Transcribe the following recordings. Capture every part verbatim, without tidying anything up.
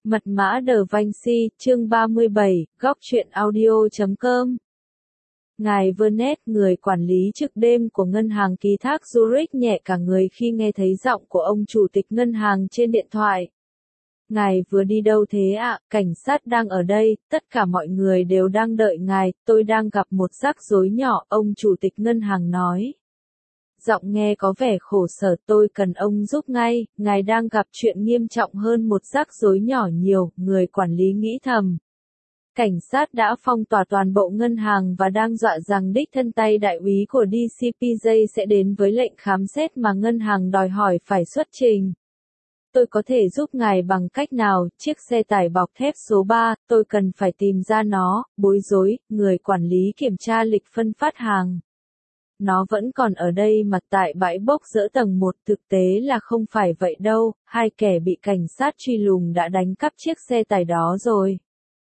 Mật mã Da Vinci, chương ba mươi bảy, góc truyện audio chấm com. Ngài Vernet, người quản lý trực đêm của ngân hàng ký thác Zurich nhẹ cả người khi nghe thấy giọng của ông chủ tịch ngân hàng trên điện thoại. Ngài vừa đi đâu thế ạ? Cảnh sát đang ở đây, tất cả mọi người đều đang đợi ngài, tôi đang gặp một rắc rối nhỏ, ông chủ tịch ngân hàng nói. Giọng nghe có vẻ khổ sở, tôi cần ông giúp ngay, ngài đang gặp chuyện nghiêm trọng hơn một rắc rối nhỏ nhiều, người quản lý nghĩ thầm. Cảnh sát đã phong tỏa toàn bộ ngân hàng và đang dọa rằng đích thân tay đại úy của đê xê pê J sẽ đến với lệnh khám xét mà ngân hàng đòi hỏi phải xuất trình. Tôi có thể giúp ngài bằng cách nào? Chiếc xe tải bọc thép số ba, tôi cần phải tìm ra nó, bối rối, người quản lý kiểm tra lịch phân phát hàng. Nó vẫn còn ở đây mà tại bãi bốc dỡ tầng một, thực tế là không phải vậy đâu, hai kẻ bị cảnh sát truy lùng đã đánh cắp chiếc xe tải đó rồi.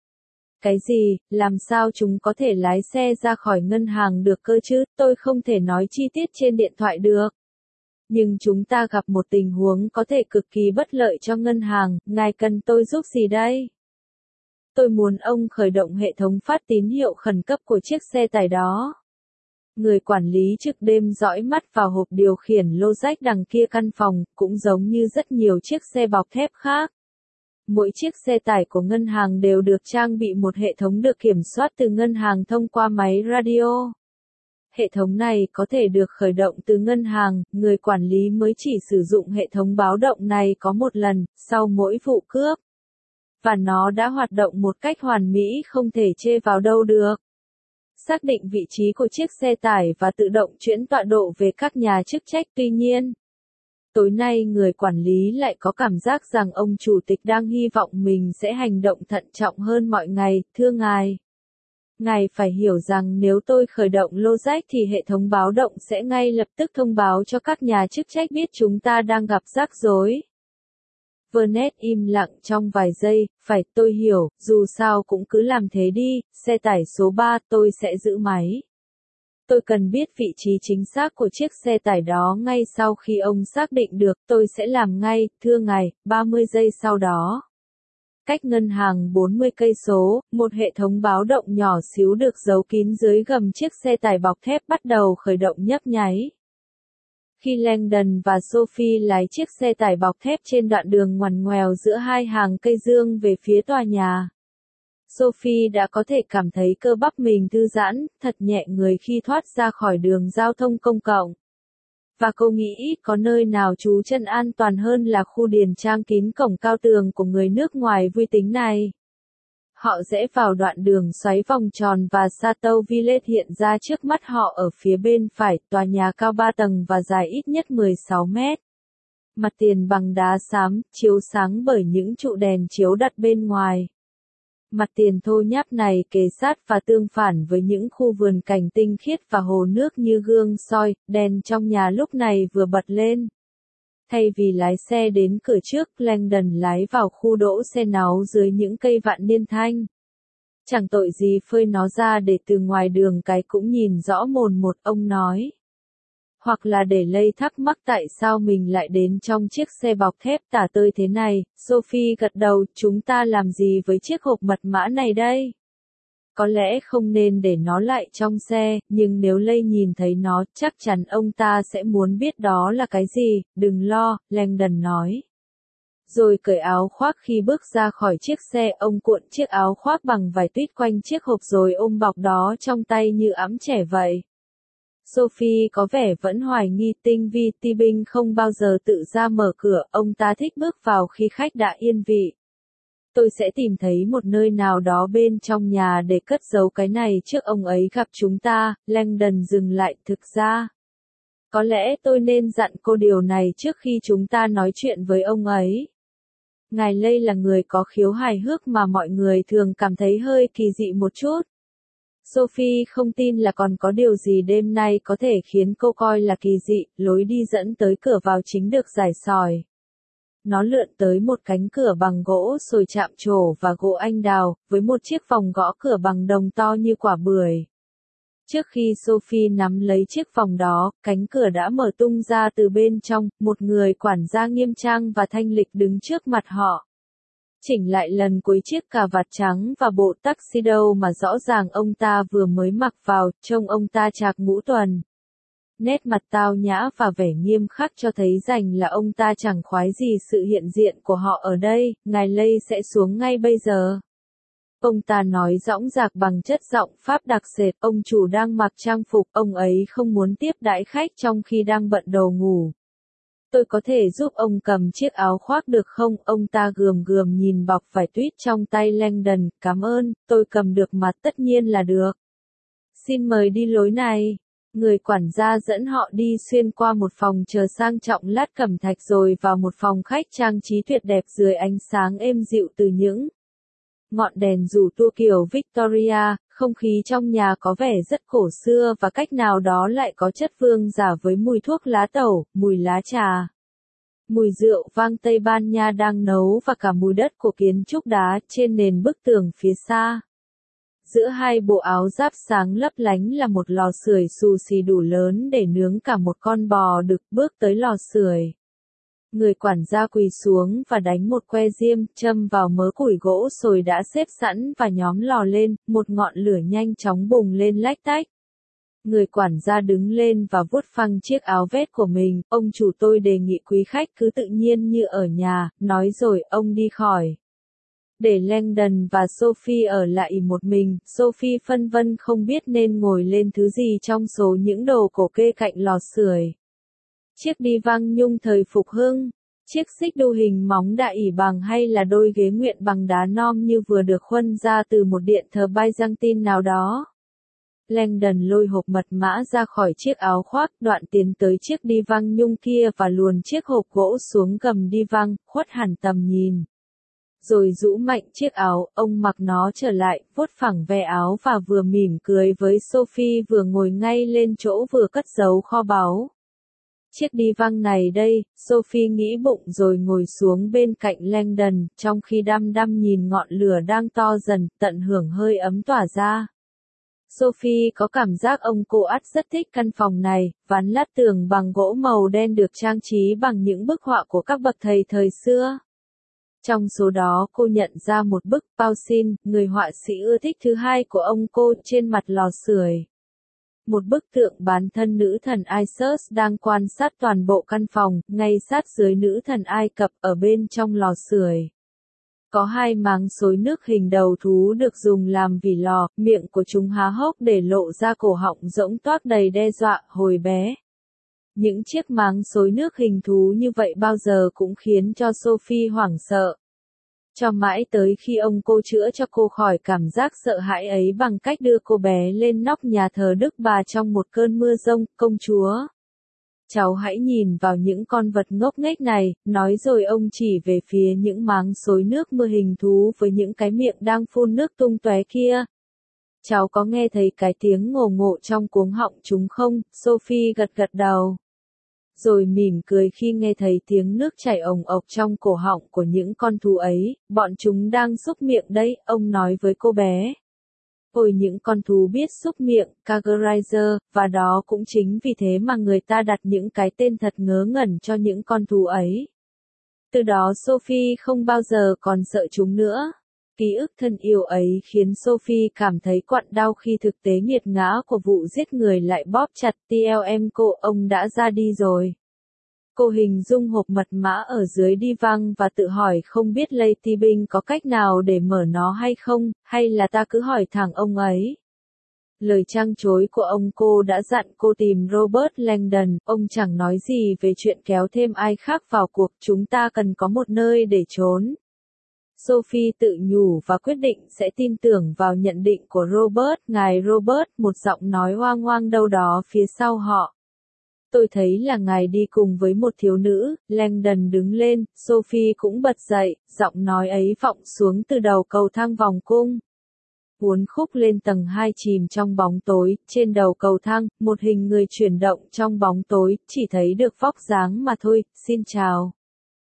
Cái gì, làm sao chúng có thể lái xe ra khỏi ngân hàng được cơ chứ, tôi không thể nói chi tiết trên điện thoại được. Nhưng chúng ta gặp một tình huống có thể cực kỳ bất lợi cho ngân hàng, ngài cần tôi giúp gì đây? Tôi muốn ông khởi động hệ thống phát tín hiệu khẩn cấp của chiếc xe tải đó. Người quản lý trực đêm dõi mắt vào hộp điều khiển logic đằng kia căn phòng, cũng giống như rất nhiều chiếc xe bọc thép khác. Mỗi chiếc xe tải của ngân hàng đều được trang bị một hệ thống được kiểm soát từ ngân hàng thông qua máy radio. Hệ thống này có thể được khởi động từ ngân hàng, người quản lý mới chỉ sử dụng hệ thống báo động này có một lần, sau mỗi vụ cướp. Và nó đã hoạt động một cách hoàn mỹ không thể chê vào đâu được. Xác định vị trí của chiếc xe tải và tự động chuyển tọa độ về các nhà chức trách. Tuy nhiên, tối nay người quản lý lại có cảm giác rằng ông chủ tịch đang hy vọng mình sẽ hành động thận trọng hơn mọi ngày. Thưa ngài, ngài phải hiểu rằng nếu tôi khởi động logic thì hệ thống báo động sẽ ngay lập tức thông báo cho các nhà chức trách biết chúng ta đang gặp rắc rối. Vernet im lặng trong vài giây, phải, tôi hiểu, dù sao cũng cứ làm thế đi, xe tải số ba, tôi sẽ giữ máy. Tôi cần biết vị trí chính xác của chiếc xe tải đó ngay sau khi ông xác định được, tôi sẽ làm ngay, thưa ngài, ba mươi giây sau đó. Cách ngân hàng bốn mươi cây số, một hệ thống báo động nhỏ xíu được giấu kín dưới gầm chiếc xe tải bọc thép bắt đầu khởi động nhấp nháy. Khi Langdon và Sophie lái chiếc xe tải bọc thép trên đoạn đường ngoằn ngoèo giữa hai hàng cây dương về phía tòa nhà, Sophie đã có thể cảm thấy cơ bắp mình thư giãn, thật nhẹ người khi thoát ra khỏi đường giao thông công cộng. Và cô nghĩ có nơi nào trú chân an toàn hơn là khu điền trang kín cổng cao tường của người nước ngoài vui tính này. Họ rẽ vào đoạn đường xoáy vòng tròn và Chateau Village hiện ra trước mắt họ ở phía bên phải, tòa nhà cao ba tầng và dài ít nhất mười sáu mét. Mặt tiền bằng đá xám, chiếu sáng bởi những trụ đèn chiếu đặt bên ngoài. Mặt tiền thô nháp này kề sát và tương phản với những khu vườn cảnh tinh khiết và hồ nước như gương soi, đèn trong nhà lúc này vừa bật lên. Thay vì lái xe đến cửa trước, Langdon lái vào khu đỗ xe náu dưới những cây vạn niên thanh. Chẳng tội gì phơi nó ra để từ ngoài đường cái cũng nhìn rõ mồn một, ông nói. Hoặc là để lây thắc mắc tại sao mình lại đến trong chiếc xe bọc thép tả tơi thế này. Sophie gật đầu, chúng ta làm gì với chiếc hộp mật mã này đây? Có lẽ không nên để nó lại trong xe, nhưng nếu Lây nhìn thấy nó, chắc chắn ông ta sẽ muốn biết đó là cái gì. Đừng lo, Langdon nói. Rồi cởi áo khoác khi bước ra khỏi chiếc xe, ông cuộn chiếc áo khoác bằng vải tuyết quanh chiếc hộp rồi ôm bọc đó trong tay như ẵm trẻ vậy. Sophie có vẻ vẫn hoài nghi tinh vi, Ti Binh không bao giờ tự ra mở cửa, ông ta thích bước vào khi khách đã yên vị. Tôi sẽ tìm thấy một nơi nào đó bên trong nhà để cất giấu cái này trước ông ấy gặp chúng ta. Langdon dừng lại, thực ra. Có lẽ tôi nên dặn cô điều này trước khi chúng ta nói chuyện với ông ấy. Ngài Lây là người có khiếu hài hước mà mọi người thường cảm thấy hơi kỳ dị một chút. Sophie không tin là còn có điều gì đêm nay có thể khiến cô coi là kỳ dị, lối đi dẫn tới cửa vào chính được rải sỏi. Nó lượn tới một cánh cửa bằng gỗ sồi chạm trổ và gỗ anh đào, với một chiếc vòng gõ cửa bằng đồng to như quả bưởi. Trước khi Sophie nắm lấy chiếc vòng đó, cánh cửa đã mở tung ra từ bên trong, một người quản gia nghiêm trang và thanh lịch đứng trước mặt họ. chỉnh lại lần cuối chiếc cà vạt trắng và bộ tuxedo mà rõ ràng ông ta vừa mới mặc vào, trông ông ta trạc ngũ tuần. Nét mặt tao nhã và vẻ nghiêm khắc cho thấy rành là ông ta chẳng khoái gì sự hiện diện của họ ở đây, ngài Lay sẽ xuống ngay bây giờ. Ông ta nói dõng dạc bằng chất giọng Pháp đặc sệt, ông chủ đang mặc trang phục, ông ấy không muốn tiếp đãi khách trong khi đang bận đồ ngủ. Tôi có thể giúp ông cầm chiếc áo khoác được không? Ông ta gườm gườm nhìn bọc vải tuyết trong tay Langdon, cảm ơn, tôi cầm được mà tất nhiên là được. Xin mời đi lối này. Người quản gia dẫn họ đi xuyên qua một phòng chờ sang trọng lát cẩm thạch rồi vào một phòng khách trang trí tuyệt đẹp dưới ánh sáng êm dịu từ những ngọn đèn rủ tua kiểu Victoria, không khí trong nhà có vẻ rất cổ xưa và cách nào đó lại có chất vương giả với mùi thuốc lá tẩu, mùi lá trà, mùi rượu vang Tây Ban Nha đang nấu và cả mùi đất của kiến trúc đá trên nền bức tường phía xa. Giữa hai bộ áo giáp sáng lấp lánh là một lò sưởi xù xì đủ lớn để nướng cả một con bò đực. Bước tới lò sưởi, người quản gia quỳ xuống và đánh một que diêm, châm vào mớ củi gỗ sồi đã xếp sẵn và nhóm lò lên, một ngọn lửa nhanh chóng bùng lên lách tách. Người quản gia đứng lên và vuốt phăng chiếc áo vest của mình, ông chủ tôi đề nghị quý khách cứ tự nhiên như ở nhà, nói rồi ông đi khỏi. Để Langdon và Sophie ở lại một mình, Sophie phân vân không biết nên ngồi lên thứ gì trong số những đồ cổ kê cạnh lò sưởi. Chiếc đi văng nhung thời phục hưng, chiếc xích đu hình móng đại ỉ bằng hay là đôi ghế nguyện bằng đá non như vừa được khuân ra từ một điện thờ Byzantine nào đó. Langdon lôi hộp mật mã ra khỏi chiếc áo khoác, đoạn tiến tới chiếc đi văng nhung kia và luồn chiếc hộp gỗ xuống gầm đi văng, khuất hẳn tầm nhìn. Rồi rũ mạnh chiếc áo, ông mặc nó trở lại, vuốt phẳng ve áo và vừa mỉm cười với Sophie vừa ngồi ngay lên chỗ vừa cất giấu kho báu. Chiếc đi văng này đây, Sophie nghĩ bụng rồi ngồi xuống bên cạnh Langdon, trong khi đăm đăm nhìn ngọn lửa đang to dần, tận hưởng hơi ấm tỏa ra. Sophie có cảm giác ông cô ắt rất thích căn phòng này, ván lát tường bằng gỗ màu đen được trang trí bằng những bức họa của các bậc thầy thời xưa. Trong số đó cô nhận ra một bức Poussin, người họa sĩ ưa thích thứ hai của ông cô, trên mặt lò sưởi. Một bức tượng bán thân nữ thần Isis đang quan sát toàn bộ căn phòng, ngay sát dưới nữ thần Ai Cập ở bên trong lò sưởi. Có hai máng xối nước hình đầu thú được dùng làm vỉ lò, miệng của chúng há hốc để lộ ra cổ họng rỗng toác đầy đe dọa. Hồi bé, những chiếc máng xối nước hình thú như vậy bao giờ cũng khiến cho Sophie hoảng sợ. Cho mãi tới khi ông cô chữa cho cô khỏi cảm giác sợ hãi ấy bằng cách đưa cô bé lên nóc nhà thờ Đức Bà trong một cơn mưa giông. Công chúa, cháu hãy nhìn vào những con vật ngốc nghếch này, nói rồi ông chỉ về phía những máng xối nước mưa hình thú với những cái miệng đang phun nước tung tóe kia. Cháu có nghe thấy cái tiếng ngồ ngộ trong cuống họng chúng không? Sophie gật gật đầu. Rồi mỉm cười khi nghe thấy tiếng nước chảy ồng ộc trong cổ họng của những con thú ấy, bọn chúng đang xúc miệng đấy, ông nói với cô bé. Ôi những con thú biết xúc miệng, Caegerizer, và đó cũng chính vì thế mà người ta đặt những cái tên thật ngớ ngẩn cho những con thú ấy. Từ đó Sophie không bao giờ còn sợ chúng nữa. Ký ức thân yêu ấy khiến Sophie cảm thấy quặn đau khi thực tế nghiệt ngã của vụ giết người lại bóp chặt tê lờ em cô, ông đã ra đi rồi. Cô hình dung hộp mật mã ở dưới đi văng và tự hỏi không biết Lady Bing có cách nào để mở nó hay không, hay là ta cứ hỏi thẳng ông ấy. Lời trăng chối của ông cô đã dặn cô tìm Robert Langdon, ông chẳng nói gì về chuyện kéo thêm ai khác vào cuộc, chúng ta cần có một nơi để trốn. Sophie tự nhủ và quyết định sẽ tin tưởng vào nhận định của Robert. Ngài Robert, một giọng nói hoang hoang đâu đó phía sau họ. Tôi thấy là ngài đi cùng với một thiếu nữ. Langdon đứng lên, Sophie cũng bật dậy, giọng nói ấy vọng xuống từ đầu cầu thang vòng cung. Uốn khúc lên tầng hai chìm trong bóng tối, trên đầu cầu thang, một hình người chuyển động trong bóng tối, chỉ thấy được vóc dáng mà thôi. Xin chào.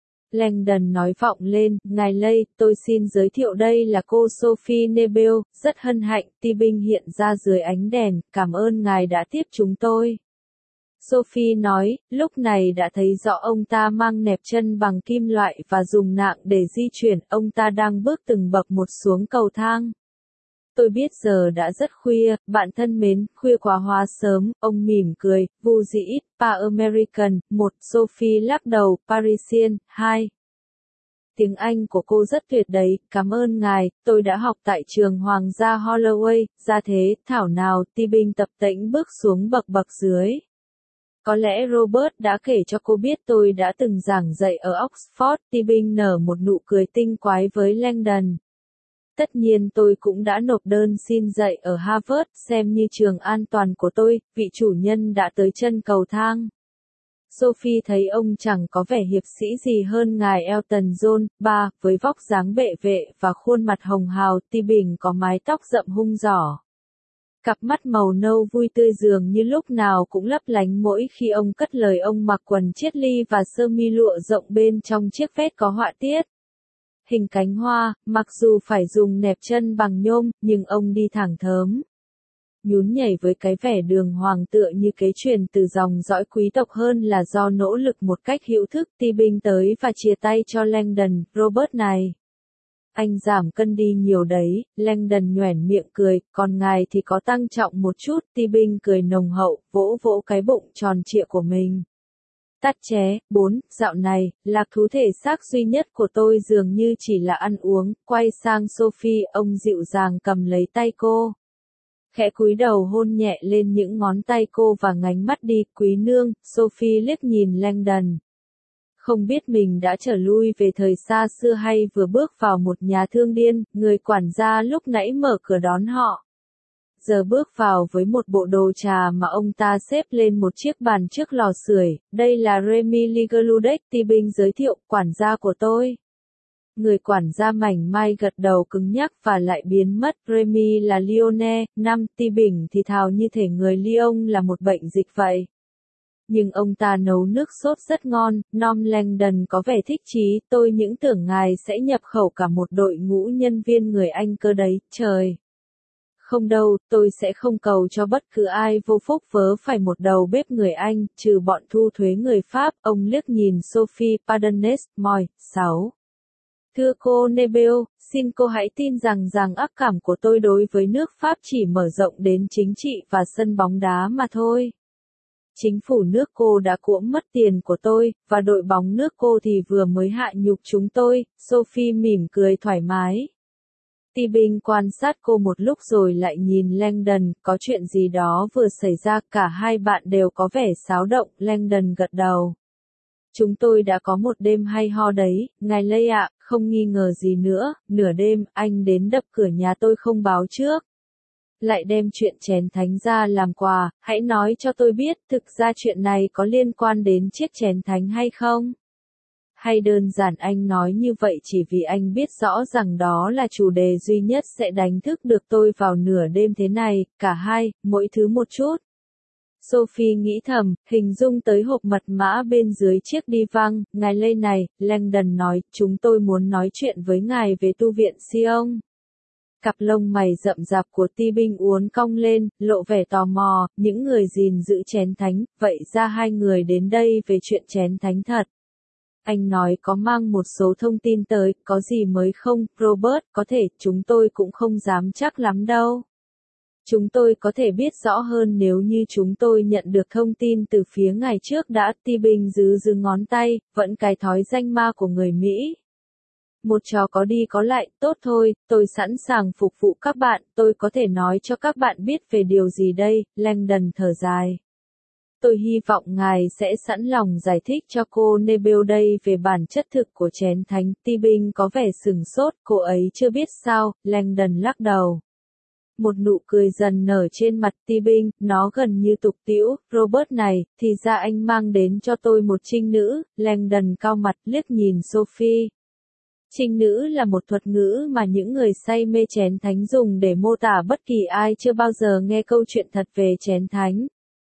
Langdon nói vọng lên, ngài Lay, tôi xin giới thiệu đây là cô Sophie Nebel, rất hân hạnh, Ti Binh hiện ra dưới ánh đèn, cảm ơn ngài đã tiếp chúng tôi. Sophie nói, lúc này đã thấy rõ ông ta mang nẹp chân bằng kim loại và dùng nạng để di chuyển, ông ta đang bước từng bậc một xuống cầu thang. Tôi biết giờ đã rất khuya, bạn thân mến, khuya quá hóa sớm, ông mỉm cười, vu dĩ, pa American, một, Sophie lắc đầu, Parisian, hai. Tiếng Anh của cô rất tuyệt đấy, cảm ơn ngài, tôi đã học tại trường Hoàng gia Holloway, ra thế, thảo nào, Tibing tập tễnh bước xuống bậc bậc dưới. Có lẽ Robert đã kể cho cô biết tôi đã từng giảng dạy ở Oxford, Tibing nở một nụ cười tinh quái với Langdon. Tất nhiên tôi cũng đã nộp đơn xin dạy ở Harvard, xem như trường an toàn của tôi, vị chủ nhân đã tới chân cầu thang. Sophie thấy ông chẳng có vẻ hiệp sĩ gì hơn ngài Elton John, ba, với vóc dáng bệ vệ và khuôn mặt hồng hào, Tibing có mái tóc rậm hung giỏ. Cặp mắt màu nâu vui tươi dường như lúc nào cũng lấp lánh mỗi khi ông cất lời. Ông mặc quần chiết ly và sơ mi lụa rộng bên trong chiếc vest có họa tiết hình cánh hoa, mặc dù phải dùng nẹp chân bằng nhôm, nhưng ông đi thẳng thớm. Nhún nhảy với cái vẻ đường hoàng tựa như kế truyền từ dòng dõi quý tộc hơn là do nỗ lực một cách hữu thức. Tibing tới và chia tay cho Langdon, Robert này. Anh giảm cân đi nhiều đấy, Langdon nhoẻn miệng cười, còn ngài thì có tăng trọng một chút. Tibing cười nồng hậu, vỗ vỗ cái bụng tròn trịa của mình. Tắt ché, bốn, dạo này, lạc thú thể xác duy nhất của tôi dường như chỉ là ăn uống. Quay sang Sophie, ông dịu dàng cầm lấy tay cô. Khẽ cúi đầu hôn nhẹ lên những ngón tay cô và ngánh mắt đi, quý nương. Sophie liếc nhìn Langdon. Không biết mình đã trở lui về thời xa xưa hay vừa bước vào một nhà thương điên, người quản gia lúc nãy mở cửa đón họ. Giờ bước vào với một bộ đồ trà mà ông ta xếp lên một chiếc bàn trước lò sưởi. Đây là Remy Ligerludeck, Tibing giới thiệu, quản gia của tôi. Người quản gia mảnh mai gật đầu cứng nhắc và lại biến mất. Remy là Lyonnais, năm, Tibing thì thào như thể người Lyon là một bệnh dịch vậy. Nhưng ông ta nấu nước sốt rất ngon. Nom Langdon có vẻ thích chí, tôi những tưởng ngài sẽ nhập khẩu cả một đội ngũ nhân viên người Anh cơ đấy, trời. Không đâu, tôi sẽ không cầu cho bất cứ ai vô phúc vớ phải một đầu bếp người Anh, trừ bọn thu thuế người Pháp. Ông liếc nhìn Sophie, pardonnez, moi, sáu. Thưa cô Nebel, xin cô hãy tin rằng rằng ác cảm của tôi đối với nước Pháp chỉ mở rộng đến chính trị và sân bóng đá mà thôi. Chính phủ nước cô đã cuỗm mất tiền của tôi, và đội bóng nước cô thì vừa mới hạ nhục chúng tôi. Sophie mỉm cười thoải mái. Tibing quan sát cô một lúc rồi lại nhìn Langdon, có chuyện gì đó vừa xảy ra, cả hai bạn đều có vẻ xáo động. Langdon gật đầu. Chúng tôi đã có một đêm hay ho đấy, ngài Lay ạ, không nghi ngờ gì nữa. Nửa đêm, anh đến đập cửa nhà tôi không báo trước. Lại đem chuyện chén thánh ra làm quà, hãy nói cho tôi biết, thực ra chuyện này có liên quan đến chiếc chén thánh hay không? Hay đơn giản anh nói như vậy chỉ vì anh biết rõ rằng đó là chủ đề duy nhất sẽ đánh thức được tôi vào nửa đêm thế này, cả hai, mỗi thứ một chút. Sophie nghĩ thầm, hình dung tới hộp mật mã bên dưới chiếc đi văng. Ngài Lê này, Langdon nói, chúng tôi muốn nói chuyện với ngài về tu viện Sion. Cặp lông mày rậm rạp của Tibing uốn cong lên, lộ vẻ tò mò, những người gìn giữ chén thánh, vậy ra hai người đến đây về chuyện chén thánh thật. Anh nói có mang một số thông tin tới, có gì mới không, Robert, có thể, chúng tôi cũng không dám chắc lắm đâu. Chúng tôi có thể biết rõ hơn nếu như chúng tôi nhận được thông tin từ phía ngài trước đã. Tibing giữ giữ ngón tay, vẫn cái thói danh ma của người Mỹ. Một trò có đi có lại, tốt thôi, tôi sẵn sàng phục vụ các bạn, tôi có thể nói cho các bạn biết về điều gì đây, Langdon thở dài. Tôi hy vọng ngài sẽ sẵn lòng giải thích cho cô Nebel đây về bản chất thực của chén thánh. Tibing có vẻ sừng sốt, cô ấy chưa biết sao. Langdon lắc đầu. Một nụ cười dần nở trên mặt Tibing, nó gần như tục tĩu. Robert này, thì ra anh mang đến cho tôi một trinh nữ. Langdon cau mặt liếc nhìn Sophie. Trinh nữ là một thuật ngữ mà những người say mê chén thánh dùng để mô tả bất kỳ ai chưa bao giờ nghe câu chuyện thật về chén thánh.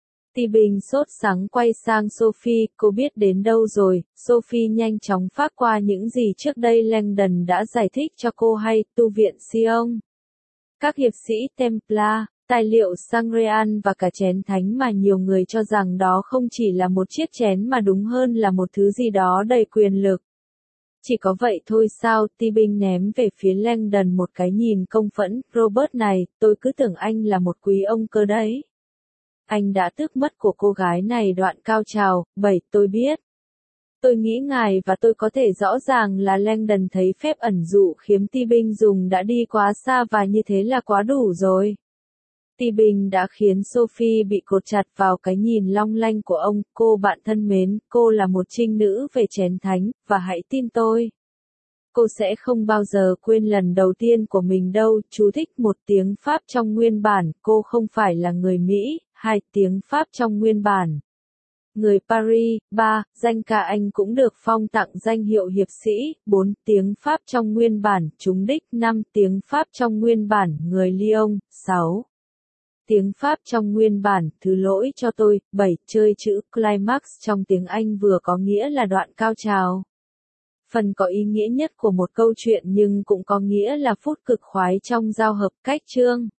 Tibing sốt sắng quay sang Sophie, cô biết đến đâu rồi? Sophie nhanh chóng phác qua những gì trước đây Langdon đã giải thích cho cô hay. Tu viện Sion. Các hiệp sĩ Templar, Tài liệu Sangreal và cả chén thánh mà nhiều người cho rằng đó không chỉ là một chiếc chén mà đúng hơn là một thứ gì đó đầy quyền lực. Chỉ có vậy thôi sao? Tibing ném về phía Langdon một cái nhìn công phẫn. Robert này, tôi cứ tưởng anh là một quý ông cơ đấy. Anh đã tước mất của cô gái này đoạn cao trào. Bảy, tôi biết. Tôi nghĩ ngài và tôi có thể rõ ràng là Langdon thấy phép ẩn dụ khiếm Tibing dùng đã đi quá xa và như thế là quá đủ rồi. Tibing đã khiến Sophie bị cột chặt vào cái nhìn long lanh của ông. Cô bạn thân mến, cô là một trinh nữ về chén thánh, và hãy tin tôi. Cô sẽ không bao giờ quên lần đầu tiên của mình đâu. Chú thích một tiếng Pháp trong nguyên bản, cô không phải là người Mỹ. Hai tiếng Pháp trong nguyên bản. Người Paris. Ba. Danh ca anh cũng được phong tặng danh hiệu hiệp sĩ. Bốn. Tiếng Pháp trong nguyên bản, trúng đích. Năm. Tiếng Pháp trong nguyên bản, người Lyon. Sáu. Tiếng Pháp trong nguyên bản, thứ lỗi cho tôi. Bảy. Chơi chữ climax trong tiếng Anh vừa có nghĩa là đoạn cao trào. Phần có ý nghĩa nhất của một câu chuyện nhưng cũng có nghĩa là phút cực khoái trong giao hợp cách chương.